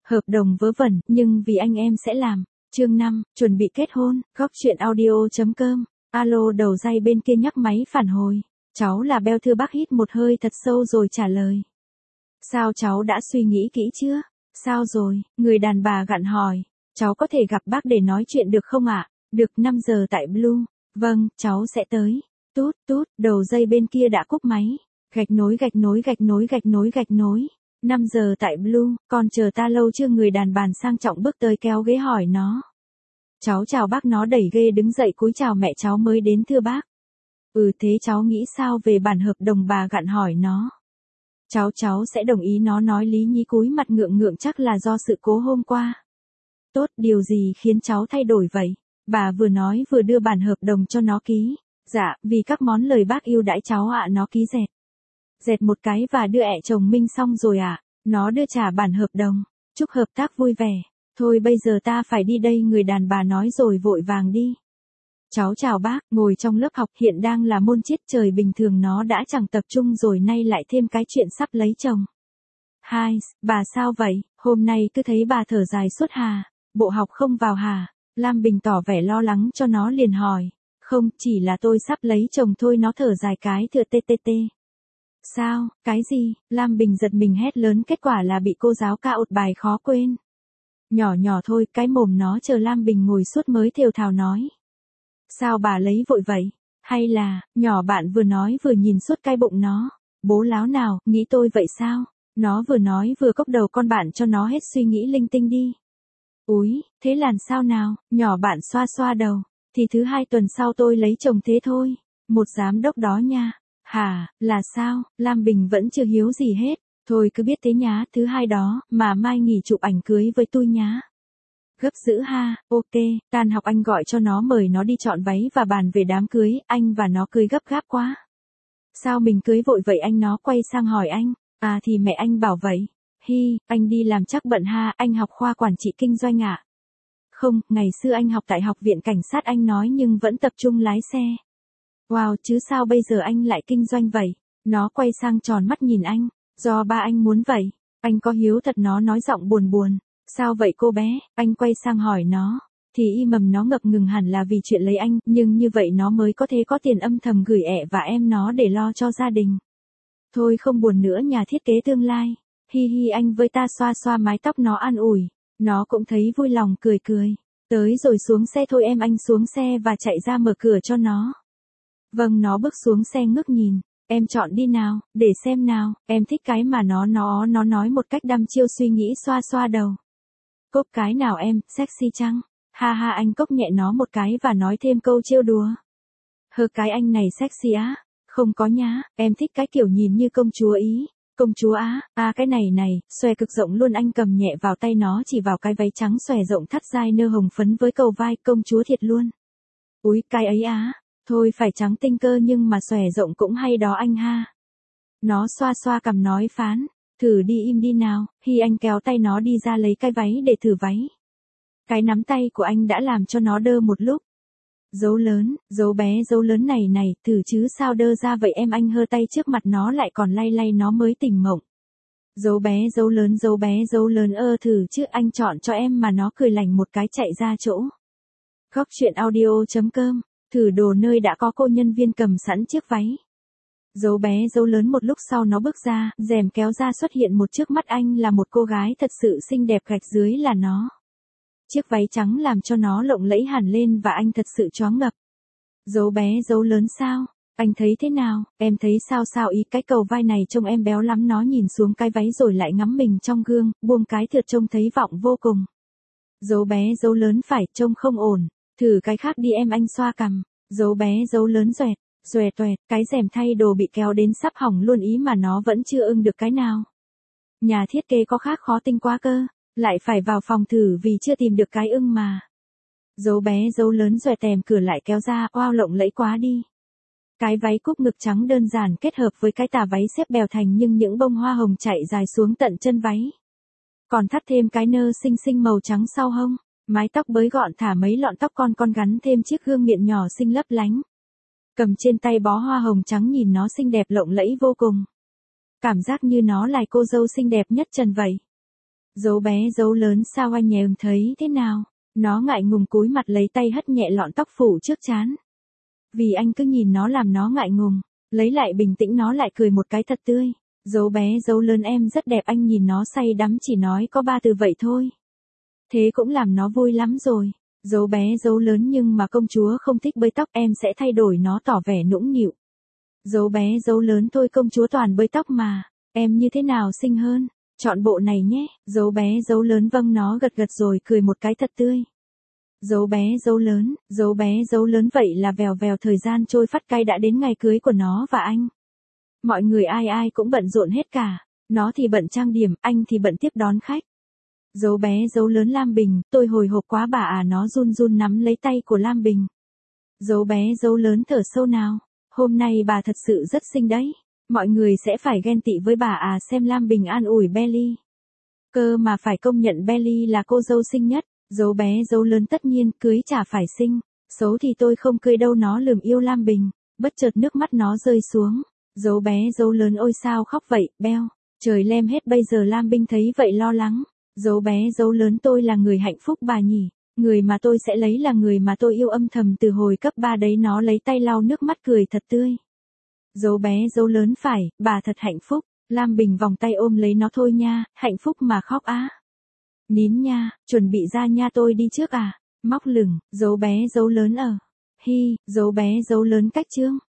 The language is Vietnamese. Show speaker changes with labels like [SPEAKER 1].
[SPEAKER 1] Hợp đồng vớ vẩn, nhưng vì anh em sẽ làm. Chương 5, chuẩn bị kết hôn, góc chuyện audio.com. Alo, đầu dây bên kia nhắc máy phản hồi. Cháu là Beo, thưa bác, hít một hơi thật sâu rồi trả lời. Sao, cháu đã suy nghĩ kỹ chưa? Sao rồi? Người đàn bà gặn hỏi. Cháu có thể gặp bác để nói chuyện được không ạ? Được, 5 giờ tại Blue. Vâng, cháu sẽ tới. Tút tút, đầu dây bên kia đã cúp máy. Gạch nối gạch nối gạch nối gạch nối gạch nối. 5 giờ tại Blue, con chờ ta lâu chưa? Người đàn bà sang trọng bước tới kéo ghế hỏi nó. Cháu chào bác, nó đẩy ghê đứng dậy cúi chào mẹ, cháu mới đến thưa bác. Thế cháu nghĩ sao về bản hợp đồng? Bà gặn hỏi nó. Cháu sẽ đồng ý, nó nói lý nhí cúi mặt ngượng ngượng, chắc là do sự cố hôm qua. Tốt, điều gì khiến cháu thay đổi vậy? Bà vừa nói vừa đưa bản hợp đồng cho nó ký. Dạ, vì các món lời bác yêu đãi cháu ạ. Nó ký dẹt một cái và đưa chồng Minh xong rồi ạ. Nó đưa trả bản hợp đồng. Chúc hợp tác vui vẻ. Thôi bây giờ ta phải đi đây, người đàn bà nói rồi vội vàng đi. Cháu chào bác, ngồi trong lớp học, hiện đang là môn triết, trời bình thường nó đã chẳng tập trung rồi, nay lại thêm cái chuyện sắp lấy chồng. Hai, bà sao vậy, hôm nay cứ thấy bà thở dài suốt hà, bộ học không vào hả? Lam Bình tỏ vẻ lo lắng cho nó liền hỏi. Không, chỉ là tôi sắp lấy chồng thôi, nó thở dài cái thừa ttt. Sao, cái gì? Lam Bình giật mình hét lớn, kết quả là bị cô giáo ca ột bài khó quên. Nhỏ thôi, cái mồm nó. Chờ Lam Bình ngồi suốt mới thều thào nói. Sao bà lấy vội vậy? Hay là, nhỏ bạn vừa nói vừa nhìn suốt cái bụng nó. Bố láo nào, nghĩ tôi vậy sao? Nó vừa nói vừa cốc đầu con bạn cho nó hết suy nghĩ linh tinh đi. Úi, thế làm sao nào? Nhỏ bạn xoa xoa đầu. Thì thứ 2 tuần sau tôi lấy chồng thế thôi. Một giám đốc đó nha. Hả, là sao? Lam Bình vẫn chưa hiếu gì hết. Thôi cứ biết thế nhá, thứ 2 đó, mà mai nghỉ chụp ảnh cưới với tôi nhá. Gấp dữ ha, ok, tan học anh gọi cho nó, mời nó đi chọn váy và bàn về đám cưới, anh và nó cưới gấp gáp quá. Sao mình cưới vội vậy anh? Nó quay sang hỏi anh. Thì mẹ anh bảo vậy. Hi, anh đi làm chắc bận ha, anh học khoa quản trị kinh doanh ạ. Không, ngày xưa anh học tại học viện cảnh sát, anh nói, nhưng vẫn tập trung lái xe. Wow, chứ sao bây giờ anh lại kinh doanh vậy? Nó quay sang tròn mắt nhìn anh. Do ba anh muốn vậy. Anh có hiếu thật, nó nói giọng buồn buồn. Sao vậy cô bé? Anh quay sang hỏi nó. Thì nó ngập ngừng, hẳn là vì chuyện lấy anh, nhưng như vậy nó mới có thể có tiền âm thầm gửi và em nó để lo cho gia đình. Thôi không buồn nữa, nhà thiết kế tương lai. Hi anh với ta, xoa xoa mái tóc nó an ủi. Nó cũng thấy vui lòng cười cười. Tới rồi, xuống xe thôi em. Anh xuống xe và chạy ra mở cửa cho nó. Vâng, nó bước xuống xe ngước nhìn. Em chọn đi nào, để xem nào, em thích cái mà nó nói một cách đăm chiêu, suy nghĩ, xoa xoa đầu. Cốc cái nào em, sexy chăng? Ha, anh cốc nhẹ nó một cái và nói thêm câu trêu đùa. Cái anh này sexy á? Không có nhá, em thích cái kiểu nhìn như công chúa Ý. Công chúa á? Cái này, xòe cực rộng luôn. Anh cầm nhẹ vào tay nó, chỉ vào cái váy trắng xòe rộng thắt dai nơ hồng phấn với cầu vai, công chúa thiệt luôn. Úi, cái ấy á? Thôi phải trắng tinh cơ, nhưng mà xòe rộng cũng hay đó anh ha. Nó xoa xoa cằm nói phán. Thử đi, im đi nào. Hi anh kéo tay nó đi ra lấy cái váy để thử váy. Cái nắm tay của anh đã làm cho nó đơ một lúc. Dấu lớn, dấu bé, dấu lớn này, thử chứ sao đơ ra vậy em? Anh hơ tay trước mặt nó lại còn lay nó mới tỉnh mộng. Dấu bé, dấu lớn, dấu bé, dấu lớn, thử chứ, anh chọn cho em mà. Nó cười lành một cái chạy ra chỗ. Góc chuyện audio.com. Thử đồ nơi đã có cô nhân viên cầm sẵn chiếc váy. Dấu bé, dấu lớn, một lúc sau nó bước ra, rèm kéo ra, xuất hiện một trước mắt anh là một cô gái thật sự xinh đẹp, gạch dưới là nó. Chiếc váy trắng làm cho nó lộng lẫy hẳn lên và anh thật sự choáng ngập. Dấu bé, dấu lớn sao? Anh thấy thế nào? Em thấy sao? Ý cái cầu vai này trông em béo lắm. Nó nhìn xuống cái váy rồi lại ngắm mình trong gương, buông cái thượt trông thấy vọng vô cùng. Dấu bé, dấu lớn, phải, trông không ổn. Thử cái khác đi em, anh xoa cằm. Dấu bé, dấu lớn, xoẹt toẹt, cái rèm thay đồ bị kéo đến sắp hỏng luôn, ý mà nó vẫn chưa ưng được cái nào. Nhà thiết kế có khác khó tinh quá cơ, lại phải vào phòng thử vì chưa tìm được cái ưng mà. Dấu bé, dấu lớn, xoẹt, tèm cửa lại kéo ra, oao, lộng lẫy quá đi. Cái váy cúc ngực trắng đơn giản kết hợp với cái tà váy xếp bèo thành nhưng những bông hoa hồng chạy dài xuống tận chân váy. Còn thắt thêm cái nơ xinh xinh màu trắng sau hông. Mái tóc bới gọn, thả mấy lọn tóc con gắn thêm chiếc gương miệng nhỏ xinh lấp lánh. Cầm trên tay bó hoa hồng trắng, nhìn nó xinh đẹp lộng lẫy vô cùng. Cảm giác như nó là cô dâu xinh đẹp nhất trần vậy. Dấu bé dấu lớn sao anh em thấy thế nào? Nó ngại ngùng cúi mặt lấy tay hất nhẹ lọn tóc phủ trước trán. Vì anh cứ nhìn nó làm nó ngại ngùng, lấy lại bình tĩnh nó lại cười một cái thật tươi. Dấu bé dấu lớn em rất đẹp, anh nhìn nó say đắm chỉ nói có 3 từ vậy thôi. Thế cũng làm nó vui lắm rồi. Dấu bé dấu lớn nhưng mà công chúa không thích bới tóc, em sẽ thay đổi, nó tỏ vẻ nũng nịu. Dấu bé dấu lớn thôi, công chúa toàn bới tóc mà, em như thế nào xinh hơn, chọn bộ này nhé. Dấu bé dấu lớn vâng, nó gật gật rồi cười một cái thật tươi. Dấu bé dấu lớn vậy là vèo vèo thời gian trôi phát cay, đã đến ngày cưới của nó và anh. Mọi người ai ai cũng bận rộn hết cả, nó thì bận trang điểm, anh thì bận tiếp đón khách. Dấu bé dấu lớn Lam Bình, tôi hồi hộp quá bà à, nó run run nắm lấy tay của Lam Bình. Dấu bé dấu lớn thở sâu nào, hôm nay bà thật sự rất xinh đấy, mọi người sẽ phải ghen tị với bà à. Xem Lam Bình an ủi Belly. Cơ mà phải công nhận Belly là cô dâu xinh nhất. Dấu bé dấu lớn tất nhiên cưới chả phải xinh, xấu thì tôi không cưới đâu, nó lườm yêu Lam Bình, bất chợt nước mắt nó rơi xuống. Dấu bé dấu lớn ôi sao khóc vậy, Beo, trời lem hết bây giờ. Lam Bình thấy vậy lo lắng. Dấu bé dấu lớn tôi là người hạnh phúc bà nhỉ, người mà tôi sẽ lấy là người mà tôi yêu âm thầm từ hồi cấp 3 đấy. Nó lấy tay lau nước mắt cười thật tươi. Dấu bé dấu lớn phải, bà thật hạnh phúc. Lam Bình vòng tay ôm lấy nó, thôi nha, hạnh phúc mà khóc á. Nín nha, chuẩn bị ra nha, tôi đi trước à. Móc lửng, dấu bé dấu lớn ở. Hi, dấu bé dấu lớn cách chương.